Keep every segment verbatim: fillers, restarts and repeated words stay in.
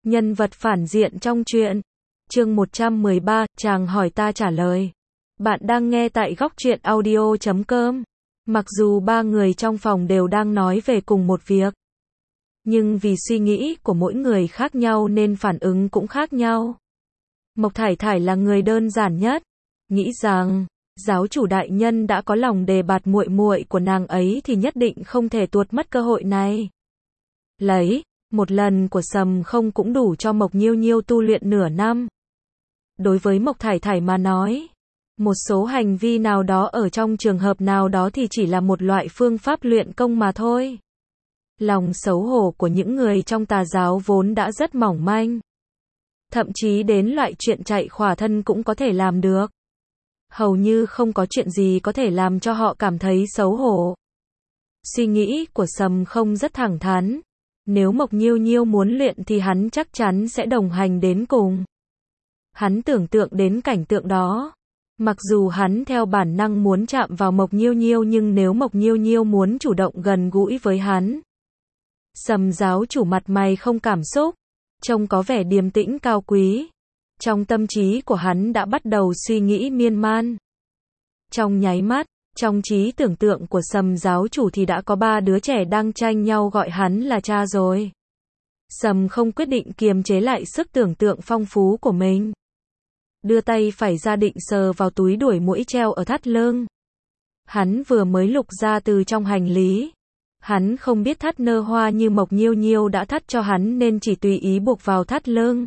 Nhân vật phản diện trong truyện. Chương một trăm mười ba, chàng hỏi ta trả lời. Bạn đang nghe tại góc truyện audio chấm com. Mặc dù ba người trong phòng đều đang nói về cùng một việc, nhưng vì suy nghĩ của mỗi người khác nhau nên phản ứng cũng khác nhau. Mộc Thải Thải là người đơn giản nhất, nghĩ rằng giáo chủ đại nhân đã có lòng đề bạt muội muội của nàng ấy thì nhất định không thể tuột mất cơ hội này. Lấy một lần của Sầm Không cũng đủ cho Mộc Nhiêu Nhiêu tu luyện nửa năm. Đối với Mộc Thải Thải mà nói, một số hành vi nào đó ở trong trường hợp nào đó thì chỉ là một loại phương pháp luyện công mà thôi. Lòng xấu hổ của những người trong tà giáo vốn đã rất mỏng manh. Thậm chí đến loại chuyện chạy khỏa thân cũng có thể làm được. Hầu như không có chuyện gì có thể làm cho họ cảm thấy xấu hổ. Suy nghĩ của Sầm Không rất thẳng thắn. Nếu Mộc Nhiêu Nhiêu muốn luyện thì hắn chắc chắn sẽ đồng hành đến cùng. Hắn tưởng tượng đến cảnh tượng đó. Mặc dù hắn theo bản năng muốn chạm vào Mộc Nhiêu Nhiêu nhưng nếu Mộc Nhiêu Nhiêu muốn chủ động gần gũi với hắn. Sầm giáo chủ mặt mày không cảm xúc, trông có vẻ điềm tĩnh cao quý. Trong tâm trí của hắn đã bắt đầu suy nghĩ miên man. Trong nháy mắt, trong trí tưởng tượng của Sầm giáo chủ thì đã có ba đứa trẻ đang tranh nhau gọi hắn là cha rồi. Sầm Không quyết định kiềm chế lại sức tưởng tượng phong phú của mình. Đưa tay phải ra định sờ vào túi đuổi muỗi treo ở thắt lưng. Hắn vừa mới lục ra từ trong hành lý. Hắn không biết thắt nơ hoa như Mộc Nhiêu Nhiêu đã thắt cho hắn nên chỉ tùy ý buộc vào thắt lưng.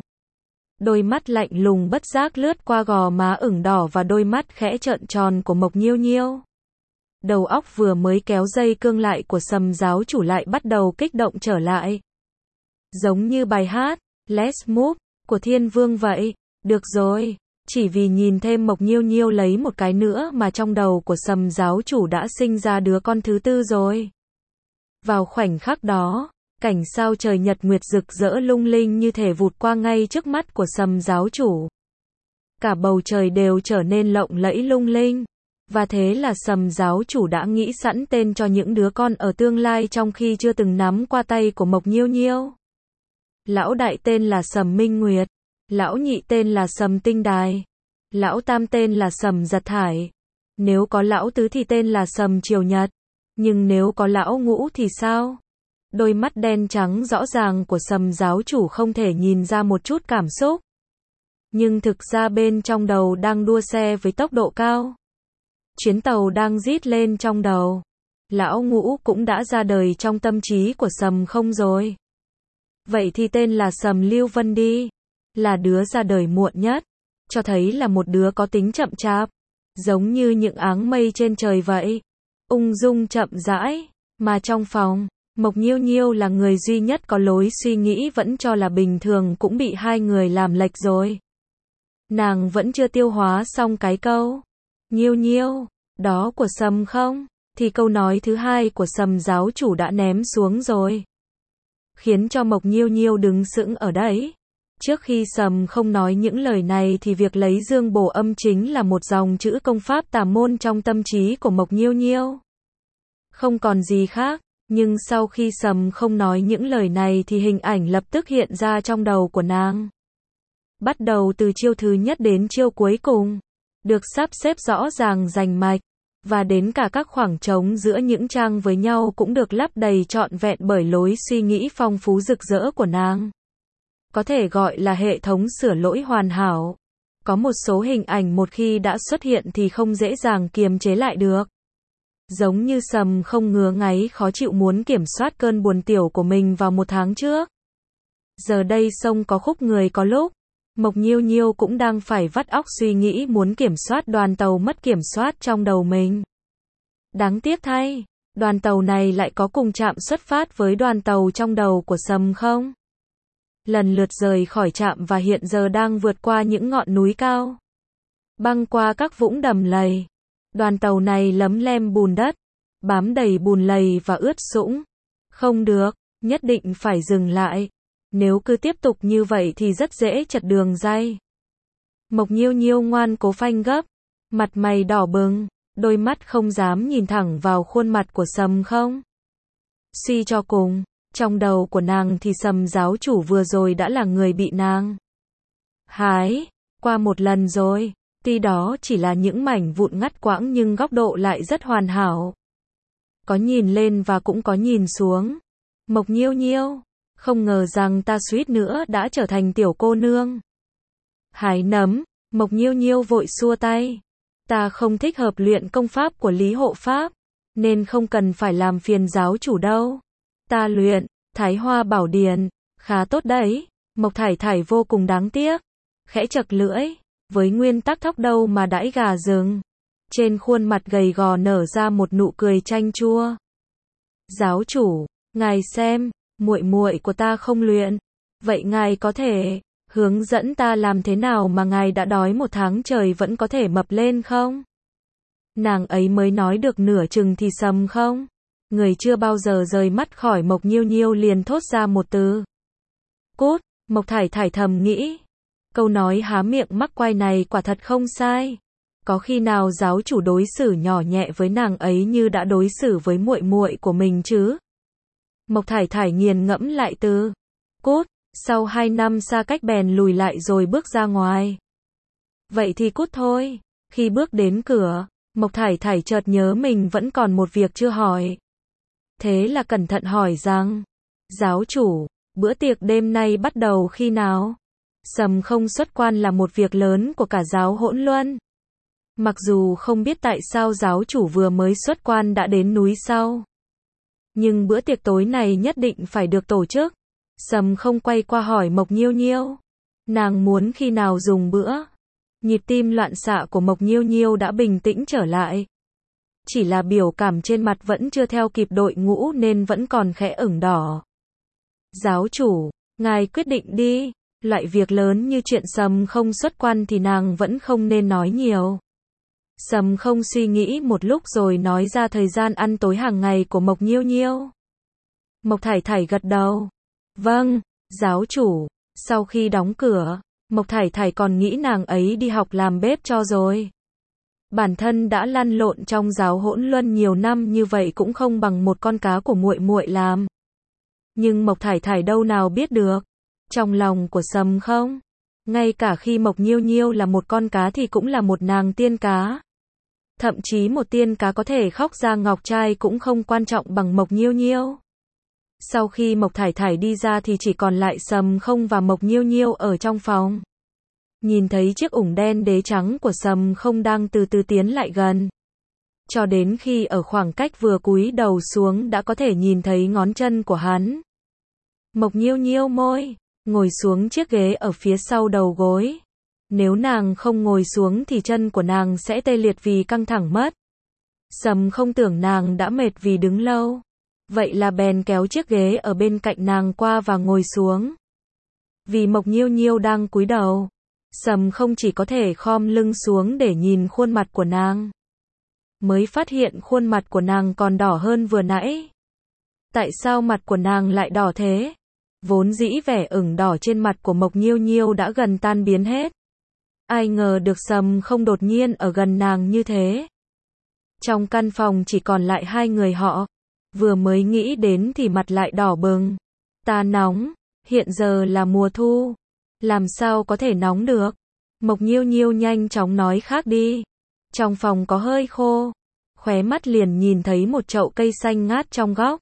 Đôi mắt lạnh lùng bất giác lướt qua gò má ửng đỏ và đôi mắt khẽ trợn tròn của Mộc Nhiêu Nhiêu. Đầu óc vừa mới kéo dây cương lại của Sầm giáo chủ lại bắt đầu kích động trở lại. Giống như bài hát Let's Move của Thiên Vương vậy. Được rồi, chỉ vì nhìn thêm Mộc Nhiêu Nhiêu lấy một cái nữa mà trong đầu của Sầm giáo chủ đã sinh ra đứa con thứ tư rồi. Vào khoảnh khắc đó, cảnh sao trời nhật nguyệt rực rỡ lung linh như thể vụt qua ngay trước mắt của Sầm giáo chủ. Cả bầu trời đều trở nên lộng lẫy lung linh. Và thế là Sầm giáo chủ đã nghĩ sẵn tên cho những đứa con ở tương lai trong khi chưa từng nắm qua tay của Mộc Nhiêu Nhiêu. Lão đại tên là Sầm Minh Nguyệt. Lão nhị tên là Sầm Tinh Đài. Lão tam tên là Sầm Giật Thải. Nếu có lão tứ thì tên là Sầm Triều Nhật. Nhưng nếu có lão ngũ thì sao? Đôi mắt đen trắng rõ ràng của Sầm giáo chủ không thể nhìn ra một chút cảm xúc. Nhưng thực ra bên trong đầu đang đua xe với tốc độ cao. Chuyến tàu đang rít lên trong đầu. Lão ngũ cũng đã ra đời trong tâm trí của Sầm Không rồi. Vậy thì tên là Sầm Lưu Vân đi. Là đứa ra đời muộn nhất. Cho thấy là một đứa có tính chậm chạp. Giống như những áng mây trên trời vậy. Ung dung chậm rãi. Mà trong phòng, Mộc Nhiêu Nhiêu là người duy nhất có lối suy nghĩ vẫn cho là bình thường cũng bị hai người làm lệch rồi. Nàng vẫn chưa tiêu hóa xong cái câu Nhiêu Nhiêu, đó của Sầm Không, thì câu nói thứ hai của Sầm giáo chủ đã ném xuống rồi. Khiến cho Mộc Nhiêu Nhiêu đứng sững ở đấy. Trước khi Sầm Không nói những lời này thì việc lấy dương bổ âm chính là một dòng chữ công pháp tà môn trong tâm trí của Mộc Nhiêu Nhiêu. Không còn gì khác, nhưng sau khi Sầm Không nói những lời này thì hình ảnh lập tức hiện ra trong đầu của nàng. Bắt đầu từ chiêu thứ nhất đến chiêu cuối cùng. Được sắp xếp rõ ràng rành mạch, và đến cả các khoảng trống giữa những trang với nhau cũng được lấp đầy trọn vẹn bởi lối suy nghĩ phong phú rực rỡ của nàng. Có thể gọi là hệ thống sửa lỗi hoàn hảo. Có một số hình ảnh một khi đã xuất hiện thì không dễ dàng kiềm chế lại được. Giống như Sầm Không ngứa ngáy khó chịu muốn kiểm soát cơn buồn tiểu của mình vào một tháng trước. Giờ đây sông có khúc người có lúc. Mộc Nhiêu Nhiêu cũng đang phải vắt óc suy nghĩ muốn kiểm soát đoàn tàu mất kiểm soát trong đầu mình. Đáng tiếc thay, đoàn tàu này lại có cùng trạm xuất phát với đoàn tàu trong đầu của Sầm Không. Lần lượt rời khỏi trạm và hiện giờ đang vượt qua những ngọn núi cao. Băng qua các vũng đầm lầy. Đoàn tàu này lấm lem bùn đất, bám đầy bùn lầy và ướt sũng. Không được, nhất định phải dừng lại. Nếu cứ tiếp tục như vậy thì rất dễ trật đường ray. Mộc Nhiêu Nhiêu ngoan cố phanh gấp, mặt mày đỏ bừng, đôi mắt không dám nhìn thẳng vào khuôn mặt của Sầm Không. Suy cho cùng, Trong đầu của nàng thì Sầm giáo chủ vừa rồi đã là người bị nàng hái qua một lần rồi. Tuy đó chỉ là những mảnh vụn ngắt quãng nhưng góc độ lại rất hoàn hảo. Có nhìn lên và cũng có nhìn xuống. Mộc Nhiêu Nhiêu, không ngờ rằng ta suýt nữa đã trở thành tiểu cô nương hái nấm. Mộc Nhiêu Nhiêu vội xua tay. Ta không thích hợp luyện công pháp của Lý Hộ Pháp, nên không cần phải làm phiền giáo chủ đâu. Ta luyện Thái Hoa Bảo Điển, khá tốt đấy. Mộc Thải Thải vô cùng đáng tiếc, khẽ chật lưỡi, với nguyên tắc thóc đâu mà đãi gà rừng. Trên khuôn mặt gầy gò nở ra một nụ cười chanh chua. Giáo chủ, ngài xem, muội muội của ta không luyện, vậy ngài có thể hướng dẫn ta làm thế nào mà ngài đã đói một tháng trời vẫn có thể mập lên không? Nàng ấy mới nói được nửa chừng thì Sầm không, người chưa bao giờ rời mắt khỏi Mộc Nhiêu Nhiêu liền thốt ra một từ. Cút. Mộc Thải Thải thầm nghĩ, câu nói há miệng mắc quai này quả thật không sai. Có khi nào giáo chủ đối xử nhỏ nhẹ với nàng ấy như đã đối xử với muội muội của mình chứ? Mộc Thải Thải nghiền ngẫm lại từ cút, sau hai năm xa cách bèn lùi lại rồi bước ra ngoài. Vậy thì cút thôi. Khi bước đến cửa, Mộc Thải Thải chợt nhớ mình vẫn còn một việc chưa hỏi. Thế là cẩn thận hỏi rằng, giáo chủ, bữa tiệc đêm nay bắt đầu khi nào? Sầm không xuất quan là một việc lớn của cả giáo Hỗn Luân. Mặc dù không biết tại sao giáo chủ vừa mới xuất quan đã đến núi sau, nhưng bữa tiệc tối này nhất định phải được tổ chức. Sầm không quay qua hỏi Mộc Nhiêu Nhiêu, nàng muốn khi nào dùng bữa? Nhịp tim loạn xạ của Mộc Nhiêu Nhiêu đã bình tĩnh trở lại. Chỉ là biểu cảm trên mặt vẫn chưa theo kịp đội ngũ nên vẫn còn khẽ ửng đỏ. Giáo chủ, ngài quyết định đi. Loại việc lớn như chuyện Sầm không xuất quan thì nàng vẫn không nên nói nhiều. Sầm không suy nghĩ một lúc rồi nói ra thời gian ăn tối hàng ngày của Mộc Nhiêu Nhiêu. Mộc Thải Thải gật đầu. Vâng, giáo chủ. Sau khi đóng cửa, Mộc Thải Thải còn nghĩ nàng ấy đi học làm bếp cho rồi. Bản thân đã lăn lộn trong giáo Hỗn Luân nhiều năm như vậy cũng không bằng một con cá của muội muội làm. Nhưng Mộc Thải Thải đâu nào biết được, trong lòng của Sầm không, ngay cả khi Mộc Nhiêu Nhiêu là một con cá thì cũng là một nàng tiên cá. Thậm chí một tiên cá có thể khóc ra ngọc trai cũng không quan trọng bằng Mộc Nhiêu Nhiêu. Sau khi Mộc Thải Thải đi ra thì chỉ còn lại Sầm không và Mộc Nhiêu Nhiêu ở trong phòng. Nhìn thấy chiếc ủng đen đế trắng của Sầm không đang từ từ tiến lại gần. Cho đến khi ở khoảng cách vừa cúi đầu xuống đã có thể nhìn thấy ngón chân của hắn. Mộc Nhiêu Nhiêu môi, ngồi xuống chiếc ghế ở phía sau đầu gối. Nếu nàng không ngồi xuống thì chân của nàng sẽ tê liệt vì căng thẳng mất. Sầm không tưởng nàng đã mệt vì đứng lâu. Vậy là bèn kéo chiếc ghế ở bên cạnh nàng qua và ngồi xuống. Vì Mộc Nhiêu Nhiêu đang cúi đầu, Sầm không chỉ có thể khom lưng xuống để nhìn khuôn mặt của nàng. Mới phát hiện khuôn mặt của nàng còn đỏ hơn vừa nãy. Tại sao mặt của nàng lại đỏ thế? Vốn dĩ vẻ ửng đỏ trên mặt của Mộc Nhiêu Nhiêu đã gần tan biến hết. Ai ngờ được Sầm không đột nhiên ở gần nàng như thế. Trong căn phòng chỉ còn lại hai người họ. Vừa mới nghĩ đến thì mặt lại đỏ bừng. Ta nóng, hiện giờ là mùa thu. Làm sao có thể nóng được? Mộc Nhiêu Nhiêu nhanh chóng nói khác đi. Trong phòng có hơi khô. Khóe mắt liền nhìn thấy một chậu cây xanh ngát trong góc.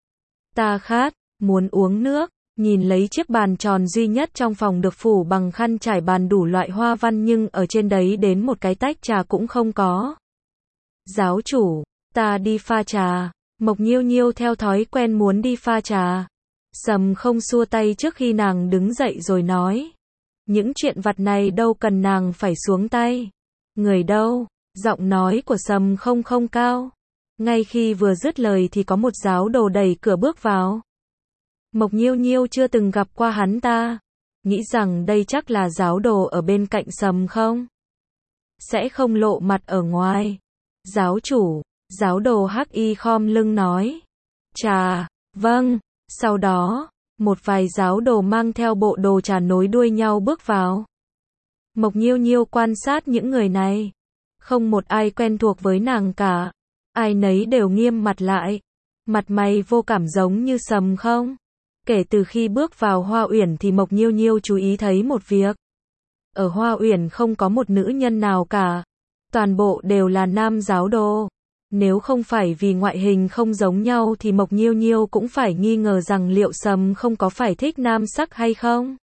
Ta khát, muốn uống nước. Nhìn lấy chiếc bàn tròn duy nhất trong phòng được phủ bằng khăn trải bàn đủ loại hoa văn nhưng ở trên đấy đến một cái tách trà cũng không có. Giáo chủ, ta đi pha trà. Mộc Nhiêu Nhiêu theo thói quen muốn đi pha trà. Sầm không xua tay trước khi nàng đứng dậy rồi nói. Những chuyện vặt này đâu cần nàng phải xuống tay. Người đâu? Giọng nói của Sầm không không cao. Ngay khi vừa dứt lời thì có một giáo đồ đẩy cửa bước vào. Mộc Nhiêu Nhiêu chưa từng gặp qua hắn ta. Nghĩ rằng đây chắc là giáo đồ ở bên cạnh Sầm không. Sẽ không lộ mặt ở ngoài. Giáo chủ, giáo đồ hắc y khom lưng nói. Trà, vâng. Sau đó, một vài giáo đồ mang theo bộ đồ trà nối đuôi nhau bước vào. Mộc Nhiêu Nhiêu quan sát những người này. Không một ai quen thuộc với nàng cả. Ai nấy đều nghiêm mặt lại. Mặt mày vô cảm giống như Sầm không. Kể từ khi bước vào Hoa Uyển thì Mộc Nhiêu Nhiêu chú ý thấy một việc. Ở Hoa Uyển không có một nữ nhân nào cả. Toàn bộ đều là nam giáo đồ. Nếu không phải vì ngoại hình không giống nhau thì Mộc Nhiêu Nhiêu cũng phải nghi ngờ rằng liệu Sầm không có phải thích nam sắc hay không.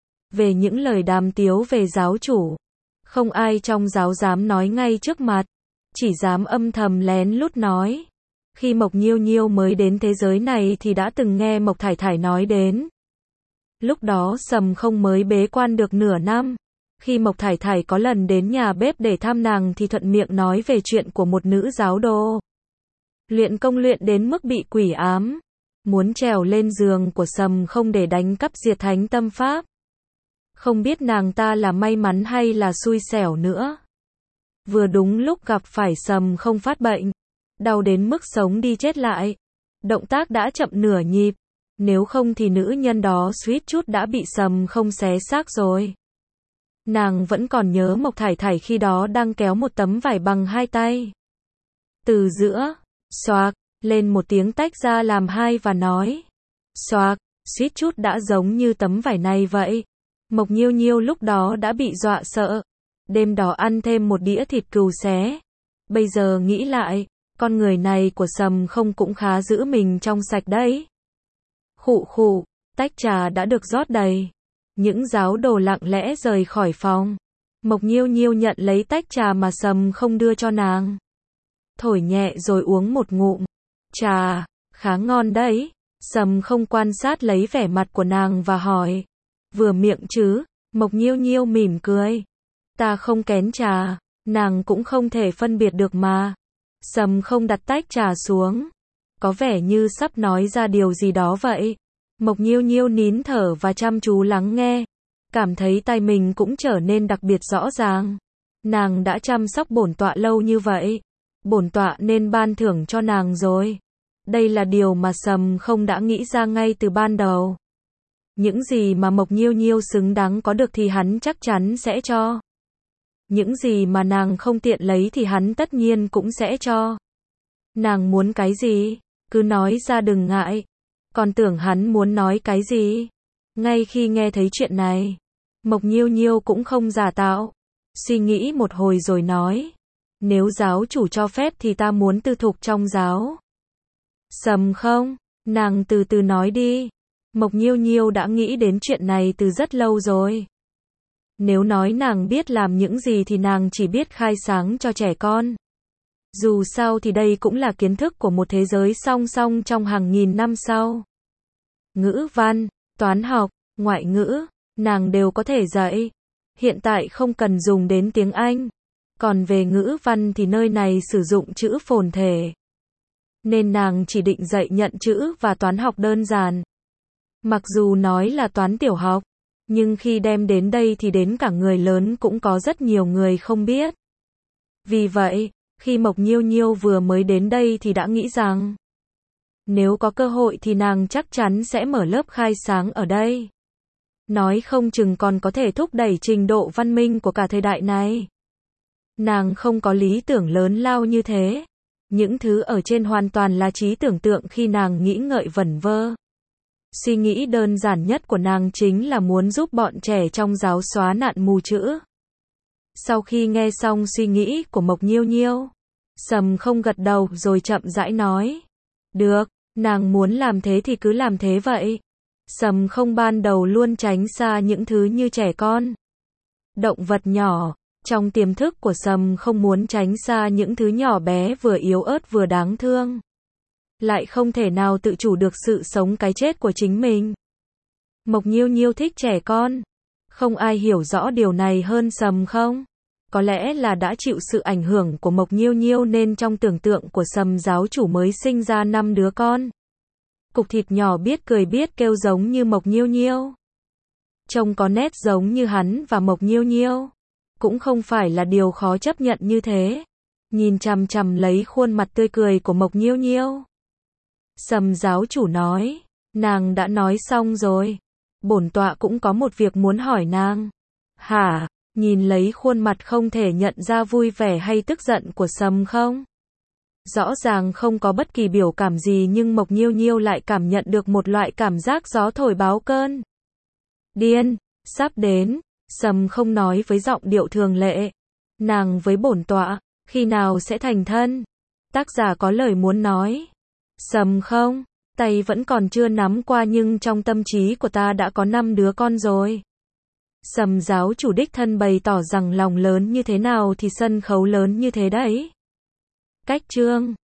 Về những lời đàm tiếu về giáo chủ, không ai trong giáo dám nói ngay trước mặt, chỉ dám âm thầm lén lút nói. Khi Mộc Nhiêu Nhiêu mới đến thế giới này thì đã từng nghe Mộc Thải Thải nói đến. Lúc đó Sầm không mới bế quan được nửa năm. Khi Mộc Thải Thải có lần đến nhà bếp để thăm nàng thì thuận miệng nói về chuyện của một nữ giáo đồ. Luyện công luyện đến mức bị quỷ ám. Muốn trèo lên giường của Sầm không để đánh cắp diệt thánh tâm pháp. Không biết nàng ta là may mắn hay là xui xẻo nữa. Vừa đúng lúc gặp phải Sầm không phát bệnh. Đau đến mức sống đi chết lại. Động tác đã chậm nửa nhịp. Nếu không thì nữ nhân đó suýt chút đã bị Sầm không xé xác rồi. Nàng vẫn còn nhớ Mộc Thải Thải khi đó đang kéo một tấm vải bằng hai tay. Từ giữa, xoạc, lên một tiếng tách ra làm hai và nói. Xoạc, suýt chút đã giống như tấm vải này vậy. Mộc Nhiêu Nhiêu lúc đó đã bị dọa sợ. Đêm đó ăn thêm một đĩa thịt cừu xé. Bây giờ nghĩ lại, con người này của Sầm không cũng khá giữ mình trong sạch đấy. Khụ khụ, tách trà đã được rót đầy. Những giáo đồ lặng lẽ rời khỏi phòng. Mộc Nhiêu Nhiêu nhận lấy tách trà mà Sầm không đưa cho nàng. Thổi nhẹ rồi uống một ngụm. Trà, khá ngon đấy. Sầm không quan sát lấy vẻ mặt của nàng và hỏi. Vừa miệng chứ? Mộc Nhiêu Nhiêu mỉm cười. Ta không kén trà, nàng cũng không thể phân biệt được mà. Sầm không đặt tách trà xuống. Có vẻ như sắp nói ra điều gì đó vậy. Mộc Nhiêu Nhiêu nín thở và chăm chú lắng nghe. Cảm thấy tai mình cũng trở nên đặc biệt rõ ràng. Nàng đã chăm sóc bổn tọa lâu như vậy. Bổn tọa nên ban thưởng cho nàng rồi. Đây là điều mà Sầm không đã nghĩ ra ngay từ ban đầu. Những gì mà Mộc Nhiêu Nhiêu xứng đáng có được thì hắn chắc chắn sẽ cho. Những gì mà nàng không tiện lấy thì hắn tất nhiên cũng sẽ cho. Nàng muốn cái gì? Cứ nói ra đừng ngại. Còn tưởng hắn muốn nói cái gì? Ngay khi nghe thấy chuyện này, Mộc Nhiêu Nhiêu cũng không giả tạo. Suy nghĩ một hồi rồi nói. Nếu giáo chủ cho phép thì ta muốn tư thục trong giáo. Sầm không? Nàng từ từ nói đi. Mộc Nhiêu Nhiêu đã nghĩ đến chuyện này từ rất lâu rồi. Nếu nói nàng biết làm những gì thì nàng chỉ biết khai sáng cho trẻ con. Dù sao thì đây cũng là kiến thức của một thế giới song song trong hàng nghìn năm sau. Ngữ văn, toán học, ngoại ngữ, nàng đều có thể dạy. Hiện tại không cần dùng đến tiếng Anh. Còn về ngữ văn thì nơi này sử dụng chữ phồn thể. Nên nàng chỉ định dạy nhận chữ và toán học đơn giản. Mặc dù nói là toán tiểu học, nhưng khi đem đến đây thì đến cả người lớn cũng có rất nhiều người không biết. Vì vậy, khi Mộc Nhiêu Nhiêu vừa mới đến đây thì đã nghĩ rằng, nếu có cơ hội thì nàng chắc chắn sẽ mở lớp khai sáng ở đây. Nói không chừng còn có thể thúc đẩy trình độ văn minh của cả thời đại này. Nàng không có lý tưởng lớn lao như thế. Những thứ ở trên hoàn toàn là trí tưởng tượng khi nàng nghĩ ngợi vẩn vơ. Suy nghĩ đơn giản nhất của nàng chính là muốn giúp bọn trẻ trong giáo xóa nạn mù chữ. Sau khi nghe xong suy nghĩ của Mộc Nhiêu Nhiêu, Sầm không gật đầu rồi chậm rãi nói. Được, nàng muốn làm thế thì cứ làm thế vậy. Sầm không ban đầu luôn tránh xa những thứ như trẻ con, động vật nhỏ. Trong tiềm thức của Sầm không muốn tránh xa những thứ nhỏ bé vừa yếu ớt vừa đáng thương. Lại không thể nào tự chủ được sự sống cái chết của chính mình. Mộc Nhiêu Nhiêu thích trẻ con. Không ai hiểu rõ điều này hơn Sầm không? Có lẽ là đã chịu sự ảnh hưởng của Mộc Nhiêu Nhiêu nên trong tưởng tượng của Sầm giáo chủ mới sinh ra năm đứa con. Cục thịt nhỏ biết cười biết kêu giống như Mộc Nhiêu Nhiêu. Trông có nét giống như hắn và Mộc Nhiêu Nhiêu. Cũng không phải là điều khó chấp nhận như thế. Nhìn chằm chằm lấy khuôn mặt tươi cười của Mộc Nhiêu Nhiêu. Sầm giáo chủ nói, nàng đã nói xong rồi. Bổn tọa cũng có một việc muốn hỏi nàng. Hả? Nhìn lấy khuôn mặt không thể nhận ra vui vẻ hay tức giận của Sầm không? Rõ ràng không có bất kỳ biểu cảm gì nhưng Mộc Nhiêu Nhiêu lại cảm nhận được một loại cảm giác gió thổi báo cơn. Điên, sắp đến, Sầm không nói với giọng điệu thường lệ. Nàng với bổn tọa, khi nào sẽ thành thân? Tác giả có lời muốn nói. Sầm không, tay vẫn còn chưa nắm qua nhưng trong tâm trí của ta đã có năm đứa con rồi. Sầm giáo chủ đích thân bày tỏ rằng lòng lớn như thế nào thì sân khấu lớn như thế đấy. Cách chương